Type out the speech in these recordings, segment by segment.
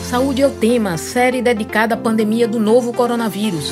Saúde é o tema, série dedicada à pandemia do novo coronavírus.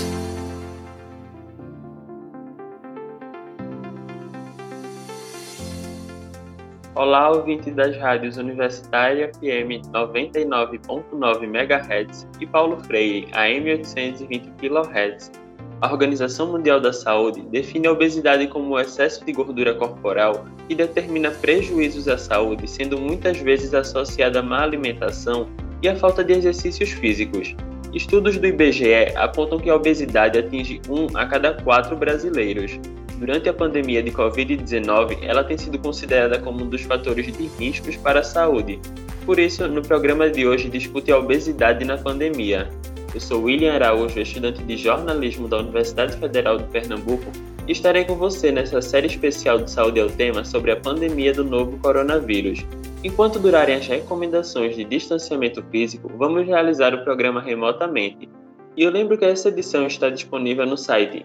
Olá, ouvintes das rádios Universitária FM 99.9 MHz e Paulo Freire AM 820 kHz. A Organização Mundial da Saúde define a obesidade como o excesso de gordura corporal que determina prejuízos à saúde, sendo muitas vezes associada à má alimentação e à falta de exercícios físicos. Estudos do IBGE apontam que a obesidade atinge 1 a cada 4 brasileiros. Durante a pandemia de Covid-19, ela tem sido considerada como um dos fatores de riscos para a saúde. Por isso, no programa de hoje discute a obesidade na pandemia. Eu sou William Araújo, estudante de jornalismo da Universidade Federal de Pernambuco, e estarei com você nessa série especial de Saúde é o Tema sobre a pandemia do novo coronavírus. Enquanto durarem as recomendações de distanciamento físico, vamos realizar o programa remotamente. E eu lembro que essa edição está disponível no site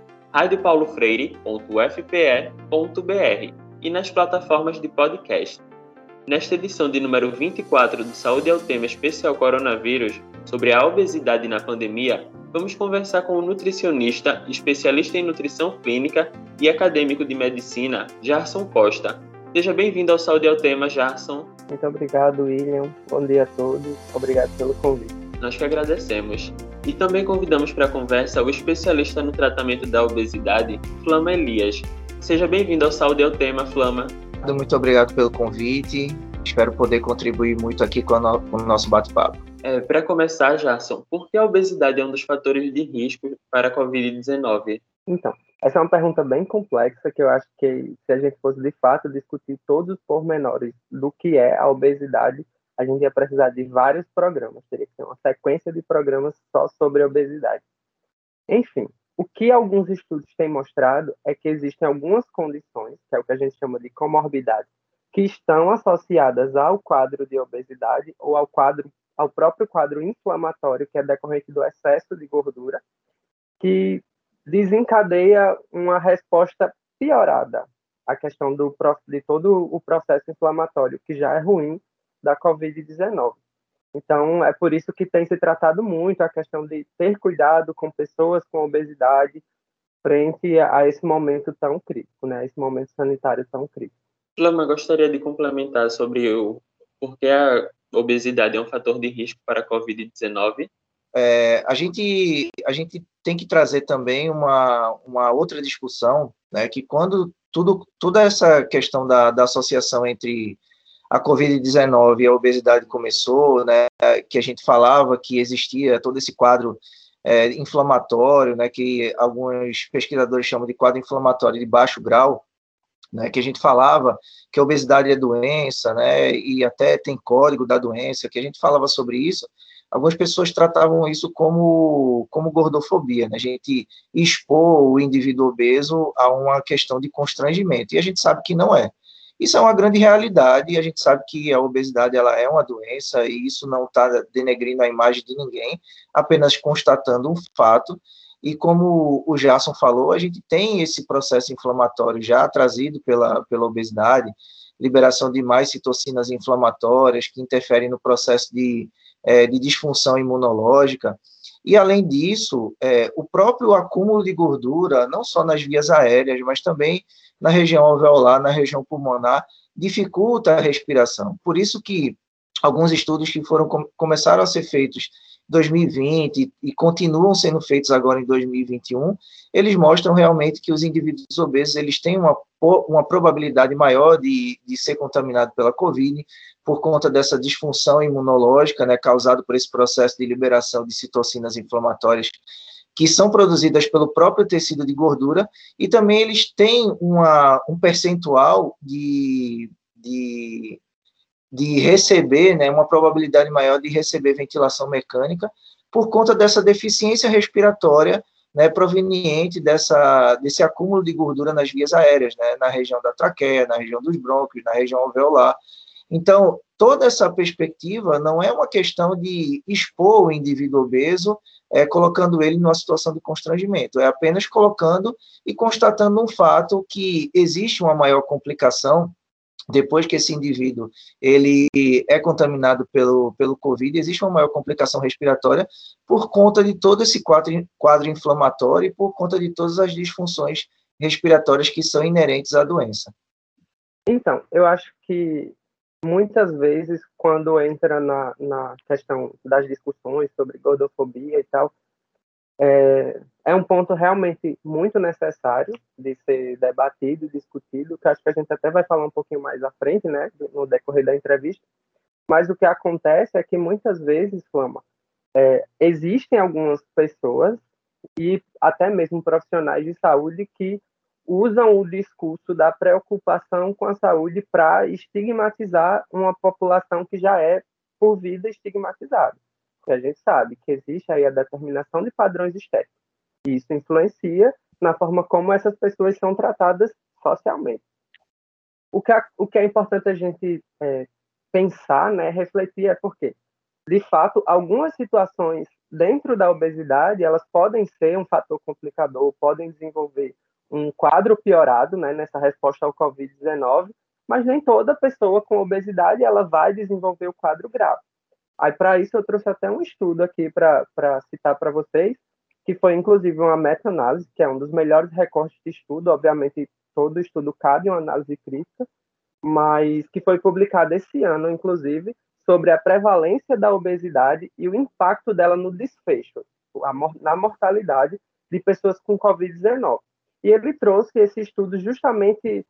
radiopaulofreire.ufpe.br e nas plataformas de podcast. Nesta edição de número 24 do Saúde é o Tema Especial Coronavírus, sobre a obesidade na pandemia, vamos conversar com o nutricionista, especialista em nutrição clínica e acadêmico de medicina, Jarson Costa. Seja bem-vindo ao Saúde é o Tema, Jarson. Muito obrigado, William. Bom dia a todos. Obrigado pelo convite. Nós que agradecemos. E também convidamos para a conversa o especialista no tratamento da obesidade, Flama Elias. Seja bem-vindo ao Saúde é o Tema, Flama. Muito obrigado pelo convite. Espero poder contribuir muito aqui com o nosso bate-papo. Para começar, Jarson, por que a obesidade é um dos fatores de risco para a Covid-19? Então, essa é uma pergunta bem complexa que eu acho que se a gente fosse de fato discutir todos os pormenores do que é a obesidade, a gente ia precisar de vários programas, teria que ser uma sequência de programas só sobre a obesidade. Enfim, o que alguns estudos têm mostrado é que existem algumas condições, que é o que a gente chama de comorbidade, que estão associadas ao quadro de obesidade ou ao próprio quadro inflamatório, que é decorrente do excesso de gordura, que desencadeia uma resposta piorada à questão de todo o processo inflamatório, que já é ruim, da Covid-19. Então, é por isso que tem se tratado muito a questão de ter cuidado com pessoas com obesidade frente a esse momento tão crítico, né? Esse momento sanitário tão crítico. Flama, gostaria de complementar sobre por que a obesidade é um fator de risco para a Covid-19? A gente tem que trazer também uma outra discussão, né, que quando toda essa questão da associação entre a Covid-19 e a obesidade começou, né, que a gente falava que existia todo esse quadro inflamatório, né, que alguns pesquisadores chamam de quadro inflamatório de baixo grau, né, que a gente falava que a obesidade é doença, né, e até tem código da doença, que a gente falava sobre isso. Algumas pessoas tratavam isso como gordofobia, né? A gente expor o indivíduo obeso a uma questão de constrangimento, e a gente sabe que não é. Isso é uma grande realidade, e a gente sabe que a obesidade ela é uma doença, e isso não está denegrindo a imagem de ninguém, apenas constatando um fato. E como o Jarson falou, a gente tem esse processo inflamatório já trazido pela obesidade, liberação de mais citocinas inflamatórias que interferem no processo de disfunção imunológica. E, além disso, o próprio acúmulo de gordura, não só nas vias aéreas, mas também na região alveolar, na região pulmonar, dificulta a respiração. Por isso que alguns estudos que começaram a ser feitos em 2020 e continuam sendo feitos agora em 2021, eles mostram realmente que os indivíduos obesos eles têm uma probabilidade maior de ser contaminado pela Covid, por conta dessa disfunção imunológica, né, causada por esse processo de liberação de citocinas inflamatórias que são produzidas pelo próprio tecido de gordura, e também eles têm um percentual de receber, né, uma probabilidade maior de receber ventilação mecânica por conta dessa deficiência respiratória, né, proveniente desse acúmulo de gordura nas vias aéreas, né, na região da traqueia, na região dos brônquios, na região alveolar. Então, toda essa perspectiva não é uma questão de expor o indivíduo obeso, colocando ele numa situação de constrangimento, é apenas colocando e constatando um fato que existe uma maior complicação depois que esse indivíduo ele é contaminado pelo COVID, existe uma maior complicação respiratória por conta de todo esse quadro inflamatório e por conta de todas as disfunções respiratórias que são inerentes à doença. Então, eu acho que muitas vezes, quando entra na questão das discussões sobre gordofobia e tal, é um ponto realmente muito necessário de ser debatido e discutido, que acho que a gente até vai falar um pouquinho mais à frente, né, no decorrer da entrevista. Mas o que acontece é que muitas vezes, Flama, existem algumas pessoas e até mesmo profissionais de saúde que usam o discurso da preocupação com a saúde para estigmatizar uma população que já é, por vida, estigmatizada. E a gente sabe que existe aí a determinação de padrões estéticos. E isso influencia na forma como essas pessoas são tratadas socialmente. O que é importante a gente pensar, né, refletir, é porque, de fato, algumas situações dentro da obesidade, elas podem ser um fator complicador, podem desenvolver um quadro piorado, né, nessa resposta ao Covid-19, mas nem toda pessoa com obesidade ela vai desenvolver o quadro grave. Aí, para isso, eu trouxe até um estudo aqui para citar para vocês, que foi, inclusive, uma meta-análise, que é um dos melhores recortes de estudo. Obviamente, todo estudo cabe uma análise crítica, mas que foi publicado esse ano, inclusive, sobre a prevalência da obesidade e o impacto dela no desfecho, na mortalidade de pessoas com Covid-19. E ele trouxe esse estudo justamente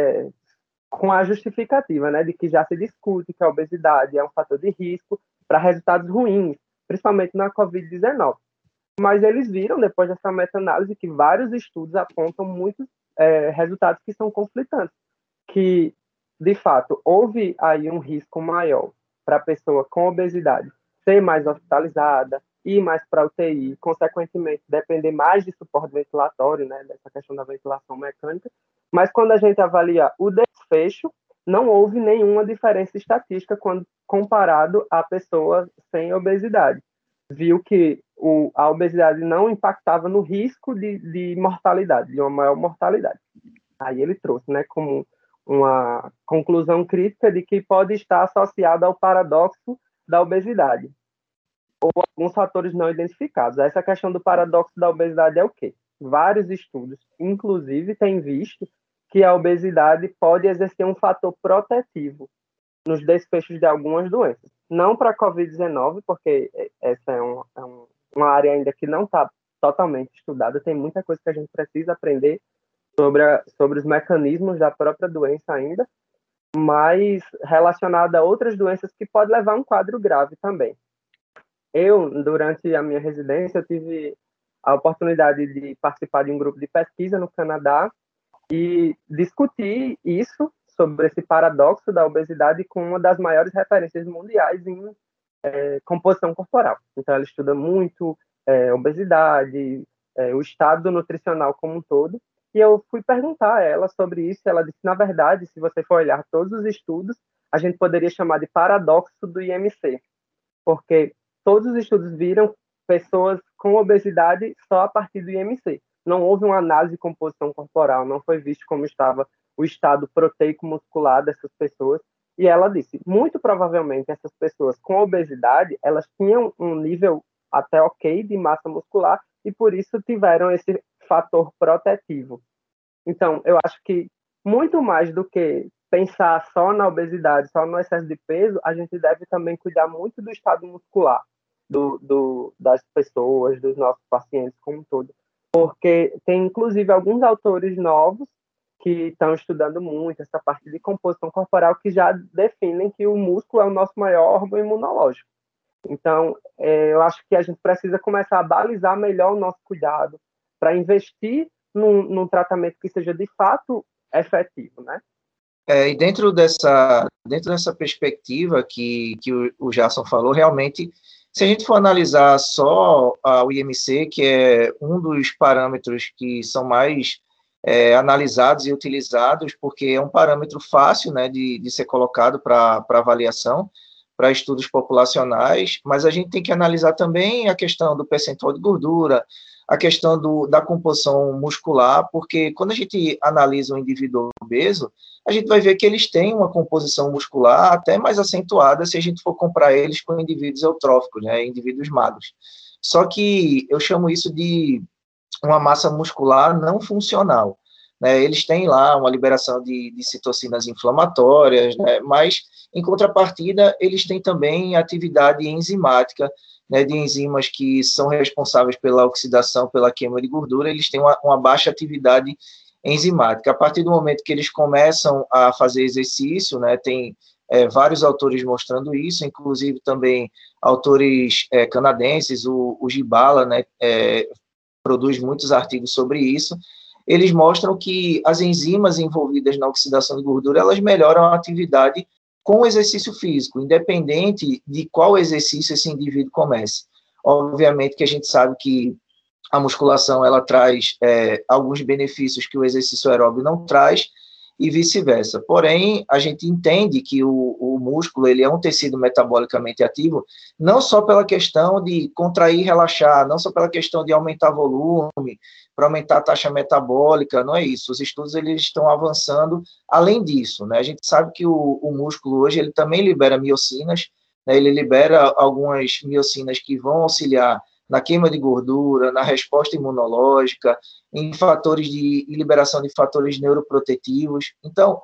com a justificativa, né, de que já se discute que a obesidade é um fator de risco para resultados ruins, principalmente na Covid-19. Mas eles viram, depois dessa meta-análise, que vários estudos apontam muitos resultados que são conflitantes, que, de fato, houve aí um risco maior para a pessoa com obesidade ser mais hospitalizada, ir mais para a UTI, consequentemente, depender mais de suporte ventilatório, né, dessa questão da ventilação mecânica. Mas quando a gente avalia o desfecho, não houve nenhuma diferença estatística quando comparado a pessoas sem obesidade. Viu que a obesidade não impactava no risco de mortalidade, de uma maior mortalidade. Aí ele trouxe, né, como uma conclusão crítica de que pode estar associado ao paradoxo da obesidade, ou alguns fatores não identificados. Essa questão do paradoxo da obesidade é o quê? Vários estudos, inclusive, têm visto que a obesidade pode exercer um fator protetivo nos desfechos de algumas doenças. Não para a Covid-19, porque essa é uma área ainda que não está totalmente estudada, tem muita coisa que a gente precisa aprender sobre os mecanismos da própria doença ainda, mas relacionada a outras doenças que pode levar a um quadro grave também. Durante a minha residência, eu tive a oportunidade de participar de um grupo de pesquisa no Canadá e discutir isso, sobre esse paradoxo da obesidade, com uma das maiores referências mundiais em composição corporal. Então, ela estuda muito obesidade, o estado nutricional como um todo, e eu fui perguntar a ela sobre isso, e ela disse, na verdade, se você for olhar todos os estudos, a gente poderia chamar de paradoxo do IMC, porque todos os estudos viram pessoas com obesidade só a partir do IMC. Não houve uma análise de composição corporal, não foi visto como estava o estado proteico muscular dessas pessoas. E ela disse, muito provavelmente essas pessoas com obesidade, elas tinham um nível até ok de massa muscular e por isso tiveram esse fator protetivo. Então, eu acho que muito mais do que pensar só na obesidade, só no excesso de peso, a gente deve também cuidar muito do estado muscular das pessoas, dos nossos pacientes como um todo. Porque tem, inclusive, alguns autores novos que estão estudando muito essa parte de composição corporal que já definem que o músculo é o nosso maior órgão imunológico. Então, eu acho que a gente precisa começar a balizar melhor o nosso cuidado para investir num tratamento que seja, de fato, efetivo, né? E dentro dessa perspectiva que o Gerson falou, realmente, se a gente for analisar só o IMC, que é um dos parâmetros que são mais analisados e utilizados, porque é um parâmetro fácil, né, de ser colocado para avaliação, para estudos populacionais, mas a gente tem que analisar também a questão do percentual de gordura, a questão da composição muscular, porque quando a gente analisa um indivíduo obeso, a gente vai ver que eles têm uma composição muscular até mais acentuada se a gente for comparar eles com indivíduos eutróficos, né, indivíduos magros. Só que eu chamo isso de uma massa muscular não funcional, né? Eles têm lá uma liberação de citocinas inflamatórias, né? Mas, em contrapartida, eles têm também atividade enzimática, né, de enzimas que são responsáveis pela oxidação, pela queima de gordura, eles têm uma baixa atividade enzimática. A partir do momento que eles começam a fazer exercício, né, tem vários autores mostrando isso, inclusive também autores canadenses, o Gibala, né, produz muitos artigos sobre isso. Eles mostram que as enzimas envolvidas na oxidação de gordura, elas melhoram a atividade com o exercício físico, independente de qual exercício esse indivíduo comece. Obviamente que a gente sabe que a musculação ela traz alguns benefícios que o exercício aeróbio não traz, e vice-versa. Porém, a gente entende que o músculo ele é um tecido metabolicamente ativo, não só pela questão de contrair e relaxar, não só pela questão de aumentar volume, para aumentar a taxa metabólica, não é isso. Os estudos eles estão avançando além disso, né? A gente sabe que o músculo hoje ele também libera miocinas, né? Ele libera algumas miocinas que vão auxiliar na queima de gordura, na resposta imunológica, em fatores de liberação de fatores neuroprotetivos. Então,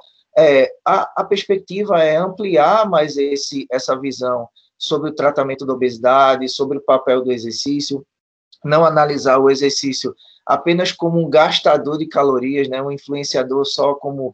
a perspectiva é ampliar mais essa visão sobre o tratamento da obesidade, sobre o papel do exercício, não analisar o exercício apenas como um gastador de calorias, né, um influenciador só como,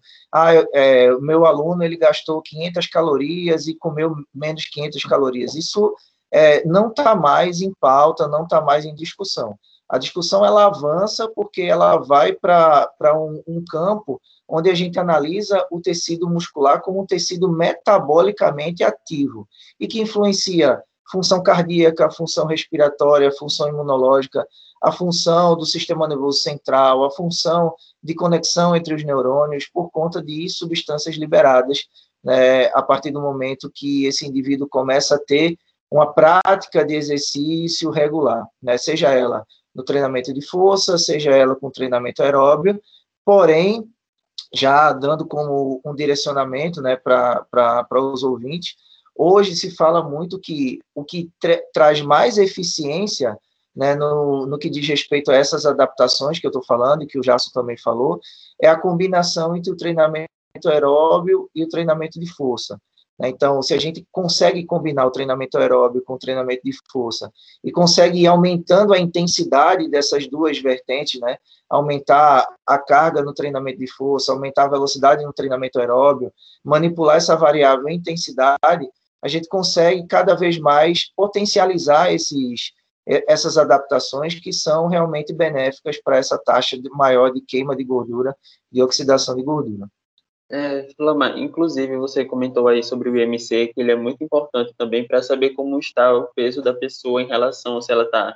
o meu aluno ele gastou 500 calorias e comeu menos 500 calorias. Isso não está mais em pauta, não está mais em discussão. A discussão ela avança porque ela vai para um campo onde a gente analisa o tecido muscular como um tecido metabolicamente ativo e que influencia função cardíaca, função respiratória, função imunológica, a função do sistema nervoso central, a função de conexão entre os neurônios por conta de substâncias liberadas, né, a partir do momento que esse indivíduo começa a ter uma prática de exercício regular, né, seja ela no treinamento de força, seja ela com treinamento aeróbio, porém, já dando como um direcionamento, né, para os ouvintes, hoje se fala muito que o que traz mais eficiência, né, no que diz respeito a essas adaptações que eu estou falando, e que o Jason também falou, é a combinação entre o treinamento aeróbio e o treinamento de força. Então, se a gente consegue combinar o treinamento aeróbio com o treinamento de força e consegue ir aumentando a intensidade dessas duas vertentes, né, aumentar a carga no treinamento de força, aumentar a velocidade no treinamento aeróbio, manipular essa variável intensidade, a gente consegue cada vez mais potencializar essas adaptações que são realmente benéficas para essa taxa maior de queima de gordura e oxidação de gordura. Flama, inclusive você comentou aí sobre o IMC, que ele é muito importante também para saber como está o peso da pessoa em relação se ela está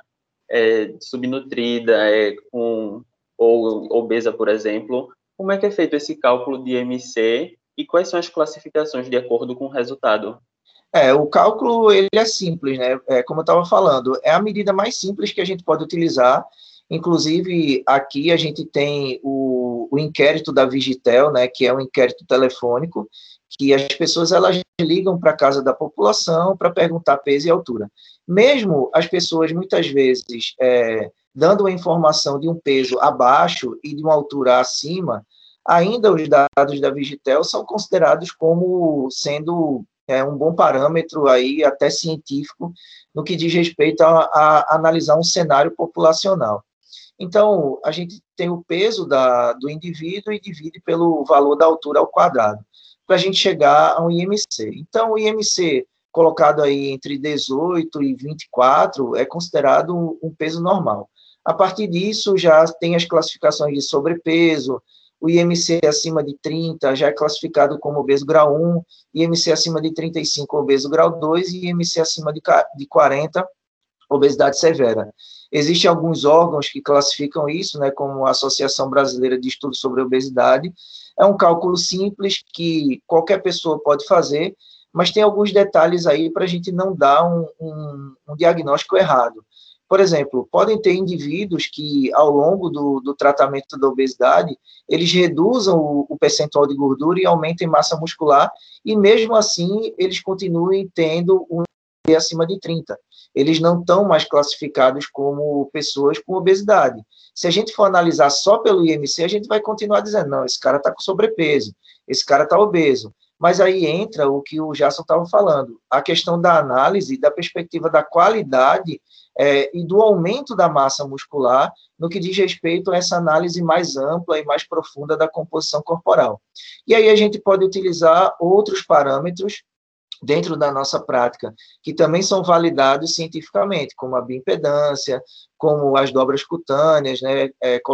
subnutrida, ou obesa, por exemplo. Como é que é feito esse cálculo de IMC e quais são as classificações de acordo com o resultado? O cálculo ele é simples, né? Como eu estava falando, é a medida mais simples que a gente pode utilizar. Inclusive, aqui a gente tem o inquérito da Vigitel, né, que é um inquérito telefônico, que as pessoas elas ligam para a casa da população para perguntar peso e altura. Mesmo as pessoas, muitas vezes, dando a informação de um peso abaixo e de uma altura acima, ainda os dados da Vigitel são considerados como sendo um bom parâmetro aí, até científico, no que diz respeito a analisar um cenário populacional. Então, a gente tem o peso do indivíduo e divide pelo valor da altura ao quadrado, para a gente chegar a um IMC. Então, o IMC colocado aí entre 18 e 24 é considerado um peso normal. A partir disso, já tem as classificações de sobrepeso, o IMC acima de 30 já é classificado como obeso grau 1, IMC acima de 35, obeso grau 2, e IMC acima de 40, obesidade severa. Existem alguns órgãos que classificam isso, né, como a Associação Brasileira de Estudos sobre Obesidade. É um cálculo simples que qualquer pessoa pode fazer, mas tem alguns detalhes aí para a gente não dar um diagnóstico errado. Por exemplo, podem ter indivíduos que, ao longo do tratamento da obesidade, eles reduzam o percentual de gordura e aumentem massa muscular, e mesmo assim eles continuem tendo um IMC acima de 30. Eles não estão mais classificados como pessoas com obesidade. Se a gente for analisar só pelo IMC, a gente vai continuar dizendo, não, esse cara está com sobrepeso, esse cara está obeso. Mas aí entra o que o Jason estava falando, a questão da análise, da perspectiva da qualidade e do aumento da massa muscular no que diz respeito a essa análise mais ampla e mais profunda da composição corporal. E aí a gente pode utilizar outros parâmetros dentro da nossa prática, que também são validados cientificamente, como a bioimpedância, como as dobras cutâneas, né,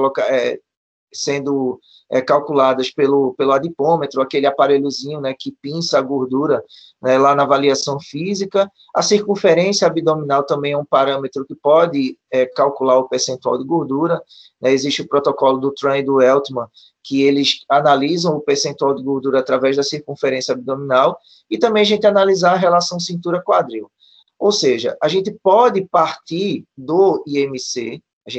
sendo calculadas pelo adipômetro, aquele aparelhozinho, né, que pinça a gordura, né, lá na avaliação física. A circunferência abdominal também é um parâmetro que pode calcular o percentual de gordura, né. Existe o protocolo do Tran e do Eltman, que eles analisam o percentual de gordura através da circunferência abdominal, e também a gente analisar a relação cintura-quadril. Ou seja, a gente pode partir do IMC,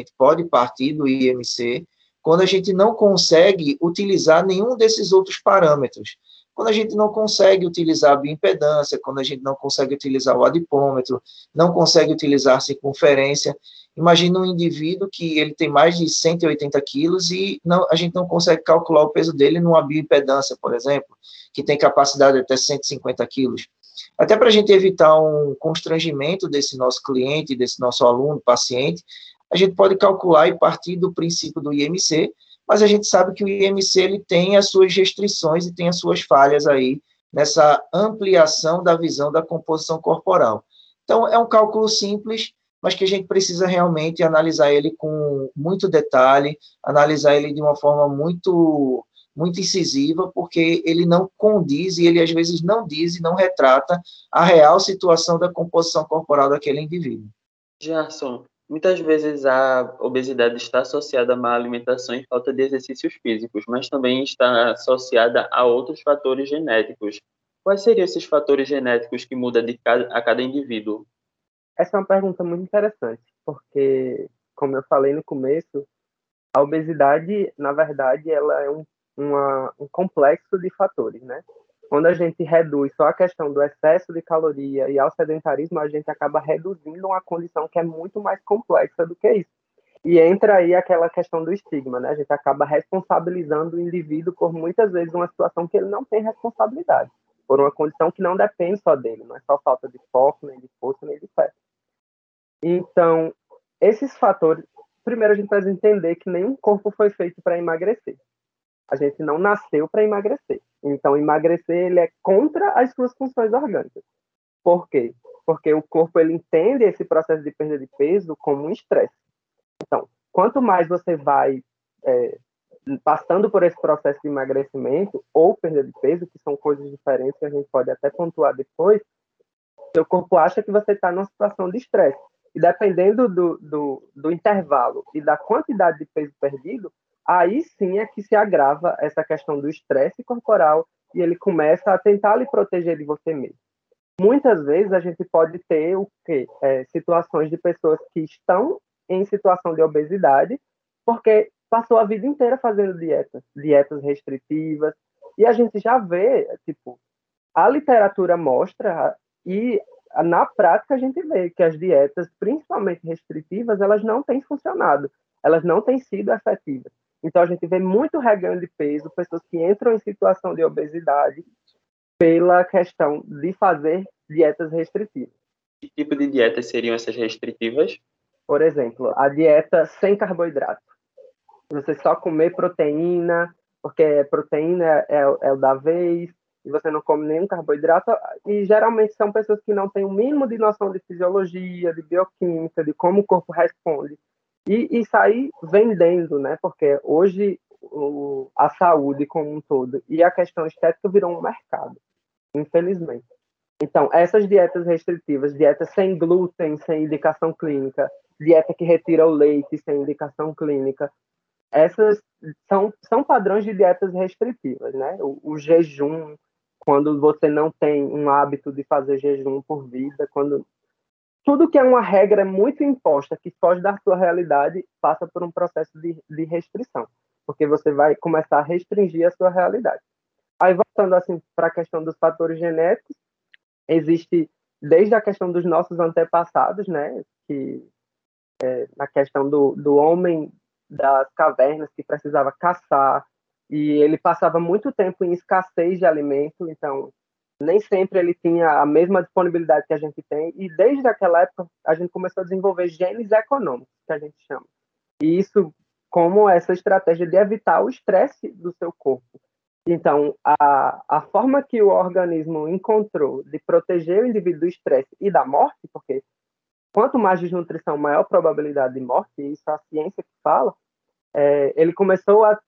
quando a gente não consegue utilizar nenhum desses outros parâmetros. Quando a gente não consegue utilizar a bioimpedância, quando a gente não consegue utilizar o adipômetro, não consegue utilizar a circunferência. Imagina um indivíduo que ele tem mais de 180 quilos e a gente não consegue calcular o peso dele numa bioimpedância, por exemplo, que tem capacidade de até 150 quilos. Até para a gente evitar um constrangimento desse nosso cliente, desse nosso aluno, paciente, a gente pode calcular e partir do princípio do IMC, mas a gente sabe que o IMC ele tem as suas restrições e tem as suas falhas aí nessa ampliação da visão da composição corporal. Então, é um cálculo simples, mas que a gente precisa realmente analisar ele com muito detalhe, analisar ele de uma forma muito, muito incisiva, porque ele não condiz e ele, às vezes, não diz e não retrata a real situação da composição corporal daquele indivíduo. Gerson, muitas vezes a obesidade está associada a má alimentação e falta de exercícios físicos, mas também está associada a outros fatores genéticos. Quais seriam esses fatores genéticos que mudam a cada indivíduo? Essa é uma pergunta muito interessante, porque, como eu falei no começo, a obesidade, na verdade, ela é um complexo de fatores, né? Quando a gente reduz só a questão do excesso de caloria e ao sedentarismo, a gente acaba reduzindo uma condição que é muito mais complexa do que isso. E entra aí aquela questão do estigma, né? A gente acaba responsabilizando o indivíduo por muitas vezes uma situação que ele não tem responsabilidade, por uma condição que não depende só dele, não é só falta de foco, nem de força, nem de fé. Então, esses fatores, primeiro a gente precisa entender que nenhum corpo foi feito para emagrecer. A gente não nasceu para emagrecer. Então, emagrecer ele é contra as suas funções orgânicas. Por quê? Porque o corpo ele entende esse processo de perda de peso como um estresse. Então, quanto mais você vai passando por esse processo de emagrecimento ou perda de peso, que são coisas diferentes que a gente pode até pontuar depois, seu corpo acha que você está numa situação de estresse. E dependendo do intervalo e da quantidade de peso perdido, aí sim é que se agrava essa questão do estresse corporal e ele começa a tentar lhe proteger de você mesmo. Muitas vezes a gente pode ter situações de pessoas que estão em situação de obesidade porque passou a vida inteira fazendo dietas restritivas, e a gente já vê, a literatura mostra e na prática a gente vê que as dietas, principalmente restritivas, elas não têm funcionado, elas não têm sido efetivas. Então a gente vê muito reganho de peso, pessoas que entram em situação de obesidade pela questão de fazer dietas restritivas. Que tipo de dietas seriam essas restritivas? Por exemplo, a dieta sem carboidrato. Você só comer proteína, porque proteína é o da vez, e você não come nenhum carboidrato, e geralmente são pessoas que não têm o mínimo de noção de fisiologia, de bioquímica, de como o corpo responde, e sair vendendo, né? Porque hoje a saúde como um todo e a questão estética virou um mercado, infelizmente. Então, essas dietas restritivas, dieta sem glúten, sem indicação clínica, dieta que retira o leite sem indicação clínica, essas são padrões de dietas restritivas, né? O jejum, quando você não tem um hábito de fazer jejum por vida, quando tudo que é uma regra muito imposta, que foge da sua realidade, passa por um processo de restrição, porque você vai começar a restringir a sua realidade. Aí, voltando assim para a questão dos fatores genéticos, existe desde a questão dos nossos antepassados, né, que na questão do homem das cavernas, que precisava caçar, e ele passava muito tempo em escassez de alimento, então nem sempre ele tinha a mesma disponibilidade que a gente tem, e desde aquela época a gente começou a desenvolver genes econômicos, que a gente chama. E isso como essa estratégia de evitar o estresse do seu corpo. Então, a forma que o organismo encontrou de proteger o indivíduo do estresse e da morte, porque quanto mais desnutrição, maior probabilidade de morte, e isso é a ciência que fala, ele começou a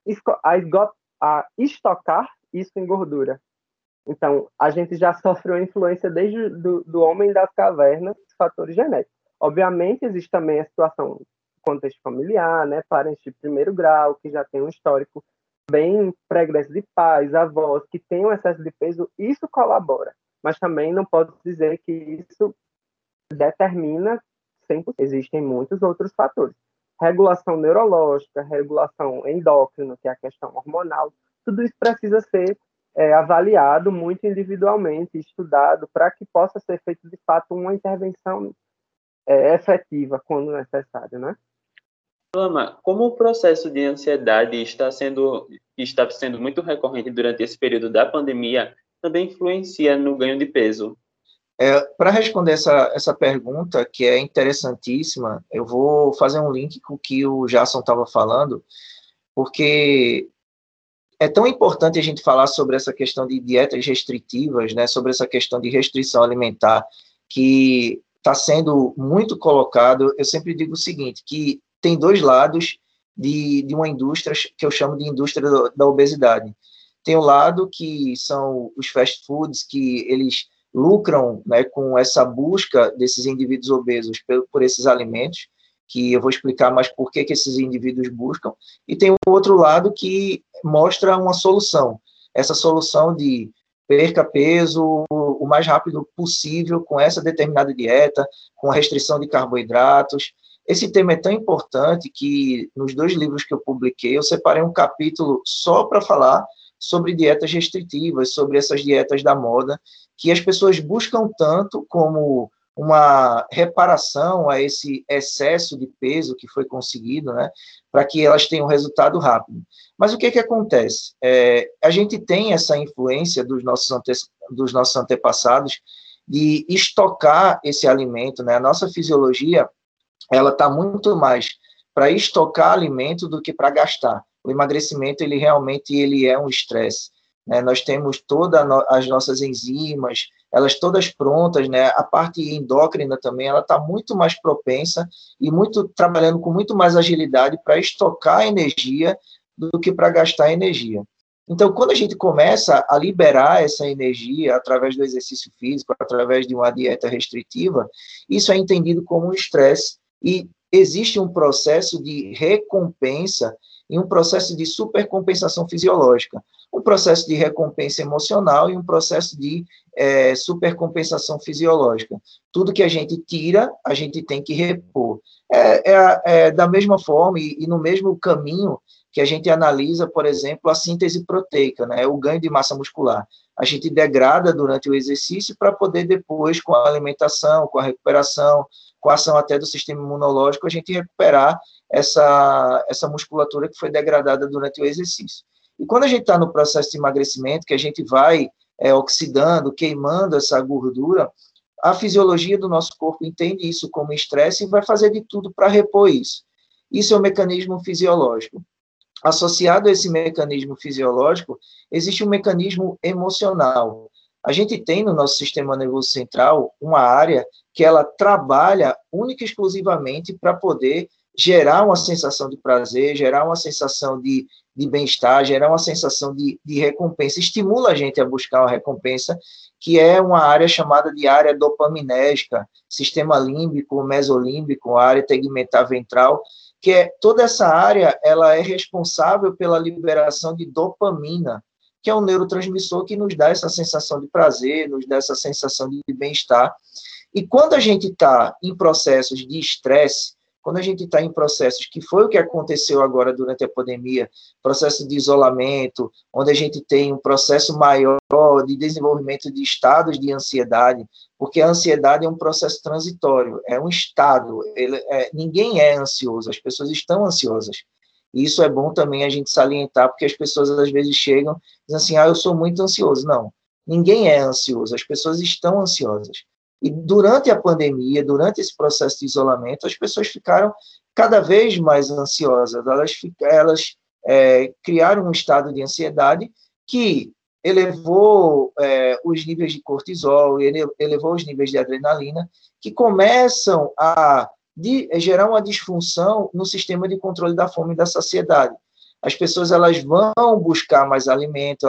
estocar isso em gordura. Então, a gente já sofreu influência desde do homem das cavernas, fatores genéticos. Obviamente, existe também a situação, contexto familiar, né, parentes de primeiro grau, que já tem um histórico bem pregresso de pais, avós, que têm um excesso de peso, isso colabora. Mas também não pode dizer que isso determina 100%. Existem muitos outros fatores. Regulação neurológica, regulação endócrina, que é a questão hormonal, tudo isso precisa ser avaliado muito individualmente, estudado, para que possa ser feito, de fato, uma intervenção efetiva quando necessário, né? Lama, como o processo de ansiedade está sendo muito recorrente durante esse período da pandemia, também influencia no ganho de peso? Para responder essa pergunta, que é interessantíssima, eu vou fazer um link com o que o Jason estava falando, porque é tão importante a gente falar sobre essa questão de dietas restritivas, né, sobre essa questão de restrição alimentar, que está sendo muito colocado. Eu sempre digo o seguinte, que tem dois lados de uma indústria que eu chamo de indústria da obesidade. Tem o lado que são os fast foods, que eles lucram, né, com essa busca desses indivíduos obesos por esses alimentos, que eu vou explicar mais por que esses indivíduos buscam, e tem o outro lado que mostra uma solução, essa solução de perca peso o mais rápido possível com essa determinada dieta, com a restrição de carboidratos. Esse tema é tão importante que nos 2 livros que eu publiquei, eu separei um capítulo só para falar sobre dietas restritivas, sobre essas dietas da moda, que as pessoas buscam tanto como uma reparação a esse excesso de peso que foi conseguido, né, para que elas tenham resultado rápido. Mas o que acontece? A gente tem essa influência dos nossos antepassados de estocar esse alimento, né? A nossa fisiologia, ela está muito mais para estocar alimento do que para gastar. O emagrecimento, ele realmente é um estresse, né? Nós temos todas as nossas enzimas, elas todas prontas, né? A parte endócrina também, ela está muito mais propensa e trabalhando com muito mais agilidade para estocar energia do que para gastar energia. Então, quando a gente começa a liberar essa energia através do exercício físico, através de uma dieta restritiva, isso é entendido como um estresse e existe um processo de recompensa e um processo de supercompensação fisiológica, um processo de recompensa emocional e um processo de supercompensação fisiológica. Tudo que a gente tira, a gente tem que repor. Da mesma forma e no mesmo caminho que a gente analisa, por exemplo, a síntese proteica, né, o ganho de massa muscular. A gente degrada durante o exercício para poder depois, com a alimentação, com a recuperação, com a ação até do sistema imunológico, a gente recuperar essa musculatura que foi degradada durante o exercício. E quando a gente está no processo de emagrecimento, que a gente vai oxidando, queimando essa gordura, a fisiologia do nosso corpo entende isso como estresse e vai fazer de tudo para repor isso. Isso é um mecanismo fisiológico. Associado a esse mecanismo fisiológico, existe um mecanismo emocional. A gente tem no nosso sistema nervoso central uma área que ela trabalha única e exclusivamente para poder gerar uma sensação de prazer, gerar uma sensação de bem-estar, gerar uma sensação de recompensa, estimula a gente a buscar uma recompensa, que é uma área chamada de área dopaminérgica, sistema límbico, mesolímbico, área tegmentar ventral, que toda essa área ela é responsável pela liberação de dopamina, que é um neurotransmissor que nos dá essa sensação de prazer, nos dá essa sensação de bem-estar. E quando a gente está em processos de estresse, quando a gente está em processos, que foi o que aconteceu agora durante a pandemia, processo de isolamento, onde a gente tem um processo maior de desenvolvimento de estados de ansiedade, porque a ansiedade é um processo transitório, é um estado, ninguém é ansioso, as pessoas estão ansiosas. E isso é bom também a gente salientar, porque as pessoas às vezes chegam e dizem assim, eu sou muito ansioso. Não, ninguém é ansioso, as pessoas estão ansiosas. E durante a pandemia, durante esse processo de isolamento, as pessoas ficaram cada vez mais ansiosas. Elas criaram um estado de ansiedade que elevou os níveis de cortisol, elevou os níveis de adrenalina, que começam a gerar uma disfunção no sistema de controle da fome e da saciedade. As pessoas elas vão buscar mais alimento,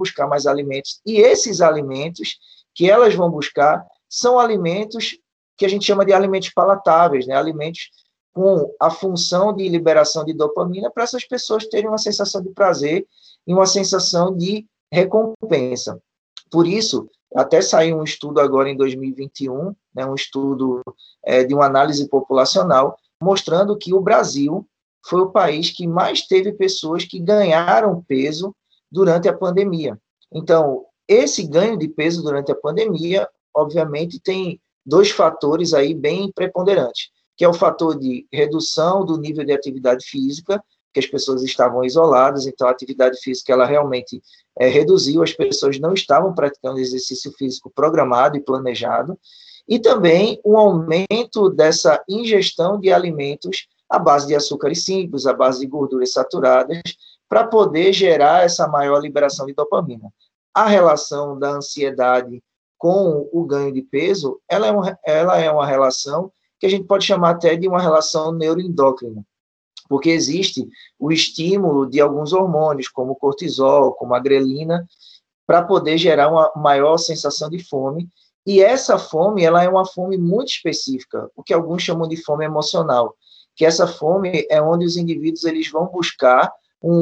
e esses alimentos que elas vão buscar são alimentos que a gente chama de alimentos palatáveis, né? Alimentos com a função de liberação de dopamina para essas pessoas terem uma sensação de prazer e uma sensação de recompensa. Por isso, até saiu um estudo agora em 2021, né, um estudo de uma análise populacional, mostrando que o Brasil foi o país que mais teve pessoas que ganharam peso durante a pandemia. Então, esse ganho de peso durante a pandemia, obviamente, tem dois fatores aí bem preponderantes, que é o fator de redução do nível de atividade física, que as pessoas estavam isoladas, então a atividade física ela realmente reduziu, as pessoas não estavam praticando exercício físico programado e planejado, e também um aumento dessa ingestão de alimentos à base de açúcares simples, à base de gorduras saturadas, para poder gerar essa maior liberação de dopamina. A relação da ansiedade com o ganho de peso, ela é uma relação que a gente pode chamar até de uma relação neuroendócrina, porque existe o estímulo de alguns hormônios, como o cortisol, como a grelina, para poder gerar uma maior sensação de fome, e essa fome, ela é uma fome muito específica, o que alguns chamam de fome emocional, que essa fome é onde os indivíduos eles vão buscar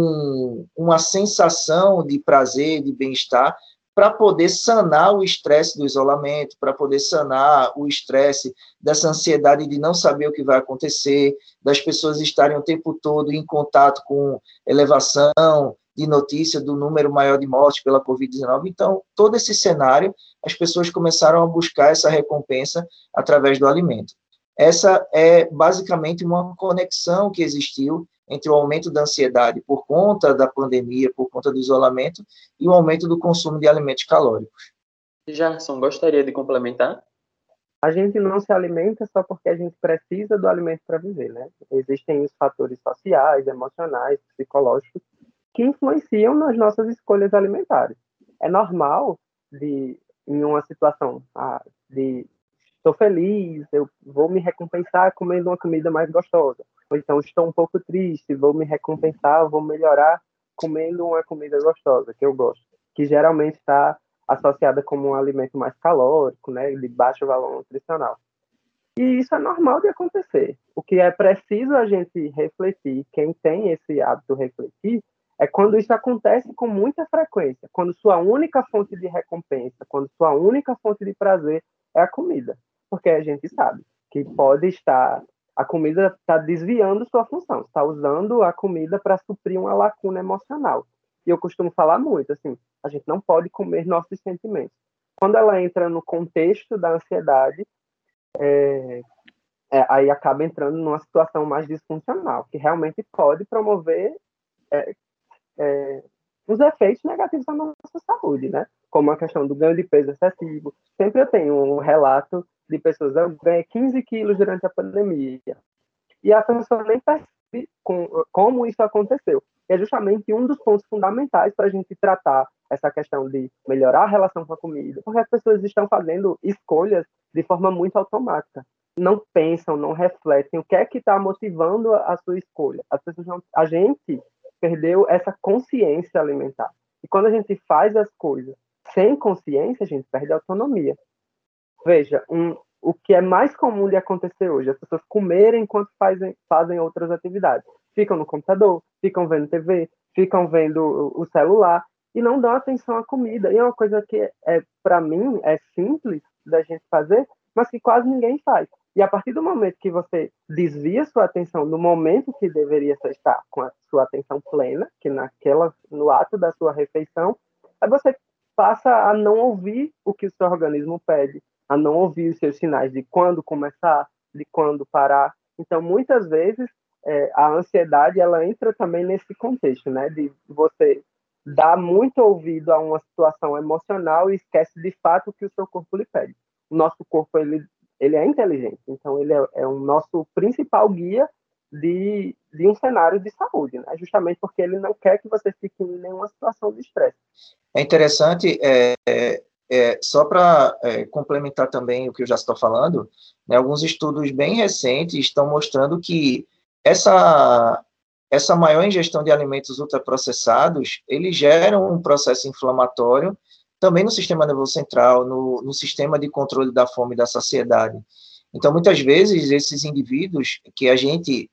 uma sensação de prazer, de bem-estar, para poder sanar o estresse do isolamento, para poder sanar o estresse dessa ansiedade de não saber o que vai acontecer, das pessoas estarem o tempo todo em contato com elevação de notícia do número maior de mortes pela Covid-19. Então, todo esse cenário, as pessoas começaram a buscar essa recompensa através do alimento. Essa é basicamente uma conexão que existiu entre o aumento da ansiedade por conta da pandemia, por conta do isolamento, e o aumento do consumo de alimentos calóricos. Gerson, gostaria de complementar? A gente não se alimenta só porque a gente precisa do alimento para viver, né? Existem os fatores sociais, emocionais, psicológicos, que influenciam nas nossas escolhas alimentares. É normal, em uma situação de estou feliz, eu vou me recompensar comendo uma comida mais gostosa. Ou então, estou um pouco triste, vou me recompensar, vou melhorar comendo uma comida gostosa, que eu gosto. Que geralmente está associada como um alimento mais calórico, né, de baixo valor nutricional. E isso é normal de acontecer. O que é preciso a gente refletir, quem tem esse hábito refletir, é quando isso acontece com muita frequência, quando sua única fonte de recompensa, quando sua única fonte de prazer é a comida. Porque a gente sabe que a comida está desviando sua função, está usando a comida para suprir uma lacuna emocional. E eu costumo falar muito, assim, a gente não pode comer nossos sentimentos. Quando ela entra no contexto da ansiedade, aí acaba entrando numa situação mais disfuncional, que realmente pode promover uns efeitos negativos na nossa saúde, né? Como a questão do ganho de peso excessivo. Sempre eu tenho um relato de pessoas, eu ganhei 15 quilos durante a pandemia, e a pessoa nem percebe como isso aconteceu. E é justamente um dos pontos fundamentais para a gente tratar essa questão de melhorar a relação com a comida, porque as pessoas estão fazendo escolhas de forma muito automática. Não pensam, não refletem o que é que está motivando a sua escolha. A gente perdeu essa consciência alimentar. E quando a gente faz as coisas sem consciência, a gente perde a autonomia. Veja, o que é mais comum de acontecer hoje, as pessoas comerem enquanto fazem outras atividades. Ficam no computador, ficam vendo TV, ficam vendo o celular e não dão atenção à comida. E é uma coisa que, para mim, é simples da gente fazer, mas que quase ninguém faz. E a partir do momento que você desvia sua atenção do momento que deveria estar com a sua atenção plena, que no ato da sua refeição, aí você passa a não ouvir o que o seu organismo pede, a não ouvir os seus sinais de quando começar, de quando parar. Então, muitas vezes, a ansiedade ela entra também nesse contexto, né? De você dar muito ouvido a uma situação emocional e esquece de fato o que o seu corpo lhe pede. O nosso corpo ele é inteligente, então ele é o nosso principal guia de um cenário de saúde, né? Justamente porque ele não quer que você fique em nenhuma situação de estresse. É interessante, só para complementar também o que eu já estou falando, né, alguns estudos bem recentes estão mostrando que essa maior ingestão de alimentos ultraprocessados, eles geram um processo inflamatório também no sistema nervoso central, no sistema de controle da fome e da saciedade. Então, muitas vezes, esses indivíduos que a gente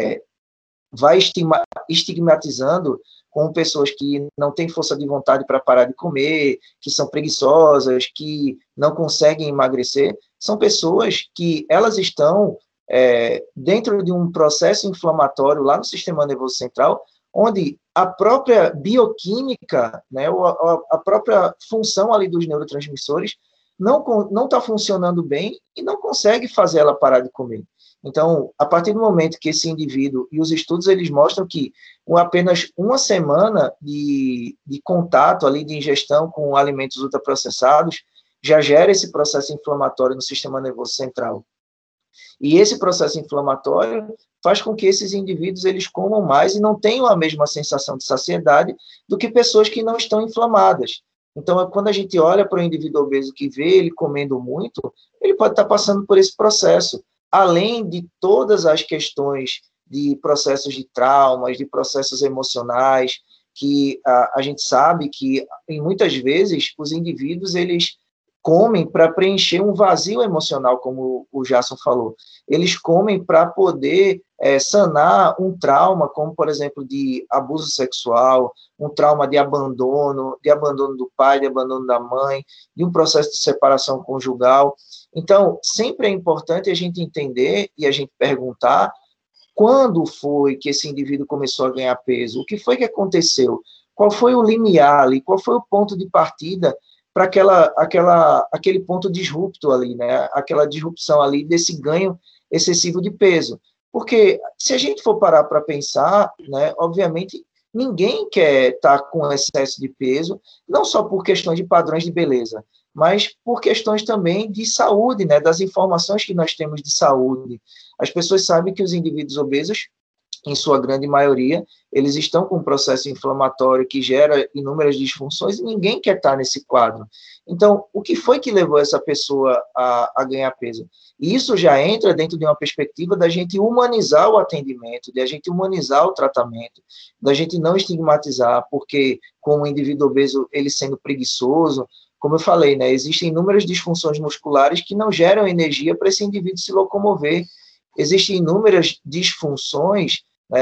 vai estigmatizando como pessoas que não têm força de vontade para parar de comer, que são preguiçosas, que não conseguem emagrecer, são pessoas que elas estão dentro de um processo inflamatório lá no sistema nervoso central, onde a própria bioquímica, né, a própria função ali dos neurotransmissores não está funcionando bem e não consegue fazer ela parar de comer. Então, a partir do momento que esse indivíduo, e os estudos eles mostram que com apenas uma semana de contato ali, de ingestão com alimentos ultraprocessados, já gera esse processo inflamatório no sistema nervoso central. E esse processo inflamatório faz com que esses indivíduos eles comam mais e não tenham a mesma sensação de saciedade do que pessoas que não estão inflamadas. Então, quando a gente olha para o indivíduo obeso que vê ele comendo muito, ele pode estar passando por esse processo, além de todas as questões de processos de traumas, de processos emocionais, que a gente sabe que, muitas vezes, os indivíduos, eles comem para preencher um vazio emocional, como o Jason falou. Eles comem para poder sanar um trauma, como, por exemplo, de abuso sexual, um trauma de abandono do pai, de abandono da mãe, de um processo de separação conjugal. Então, sempre é importante a gente entender e a gente perguntar quando foi que esse indivíduo começou a ganhar peso, o que foi que aconteceu, qual foi o limiar ali, qual foi o ponto de partida para aquele ponto disrupto ali, né? Aquela disrupção ali desse ganho excessivo de peso. Porque se a gente for parar para pensar, né, obviamente, ninguém quer estar com excesso de peso, não só por questões de padrões de beleza, mas por questões também de saúde, né, das informações que nós temos de saúde. As pessoas sabem que os indivíduos obesos, em sua grande maioria, eles estão com um processo inflamatório que gera inúmeras disfunções e ninguém quer estar nesse quadro. Então, o que foi que levou essa pessoa a ganhar peso? E isso já entra dentro de uma perspectiva da gente humanizar o atendimento, de a gente humanizar o tratamento, da gente não estigmatizar, porque como o indivíduo obeso, ele sendo preguiçoso, como eu falei, né, existem inúmeras disfunções musculares que não geram energia para esse indivíduo se locomover. Existem inúmeras disfunções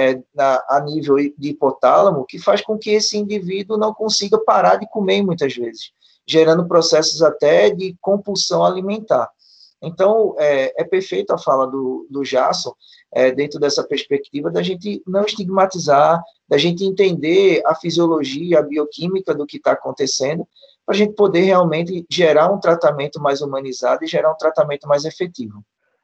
a nível de hipotálamo, que faz com que esse indivíduo não consiga parar de comer muitas vezes, gerando processos até de compulsão alimentar. Então, é perfeita a fala do Jason, dentro dessa perspectiva da gente não estigmatizar, da gente entender a fisiologia, a bioquímica do que está acontecendo, para a gente poder realmente gerar um tratamento mais humanizado e gerar um tratamento mais efetivo.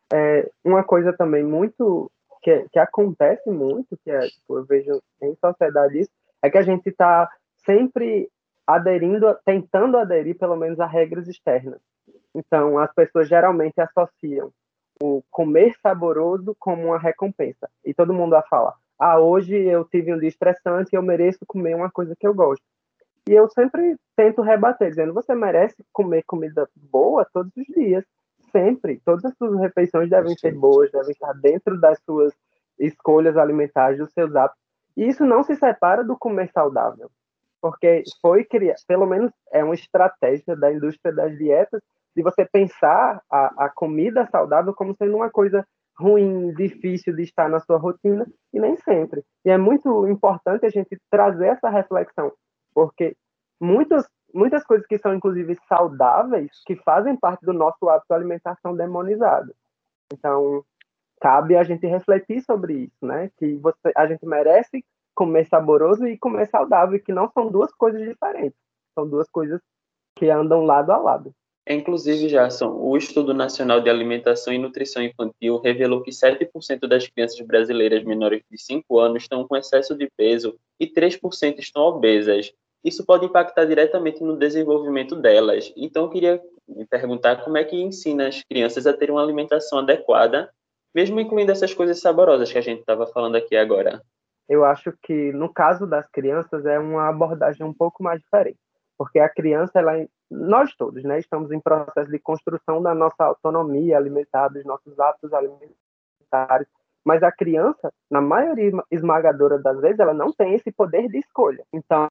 Uma coisa também muito que acontece muito, eu vejo em sociedade isso, é que a gente está sempre tentando aderir pelo menos a regras externas. Então, as pessoas geralmente associam o comer saboroso como uma recompensa. E todo mundo vai falar, hoje eu tive um dia estressante e eu mereço comer uma coisa que eu gosto. E eu sempre tento rebater, dizendo, você merece comer comida boa todos os dias. Sempre, todas as suas refeições devem ser boas, devem estar dentro das suas escolhas alimentares, dos seus hábitos. E isso não se separa do comer saudável, porque foi criado, pelo menos é uma estratégia da indústria das dietas, de você pensar a comida saudável como sendo uma coisa ruim, difícil de estar na sua rotina, e nem sempre. E é muito importante a gente trazer essa reflexão, porque muitos muitas coisas que são, inclusive, saudáveis, que fazem parte do nosso hábito de alimentação demonizado. Então, cabe a gente refletir sobre isso, né? Que a gente merece comer saboroso e comer saudável, e que não são duas coisas diferentes. São duas coisas que andam lado a lado. Inclusive, Jason, o Estudo Nacional de Alimentação e Nutrição Infantil revelou que 7% das crianças brasileiras menores de 5 anos estão com excesso de peso e 3% estão obesas. Isso pode impactar diretamente no desenvolvimento delas. Então, eu queria me perguntar como é que ensina as crianças a ter uma alimentação adequada, mesmo incluindo essas coisas saborosas que a gente estava falando aqui agora. Eu acho que, no caso das crianças, é uma abordagem um pouco mais diferente. Porque a criança, nós todos, né, estamos em processo de construção da nossa autonomia alimentar, dos nossos hábitos alimentares, mas a criança, na maioria esmagadora das vezes, ela não tem esse poder de escolha. Então,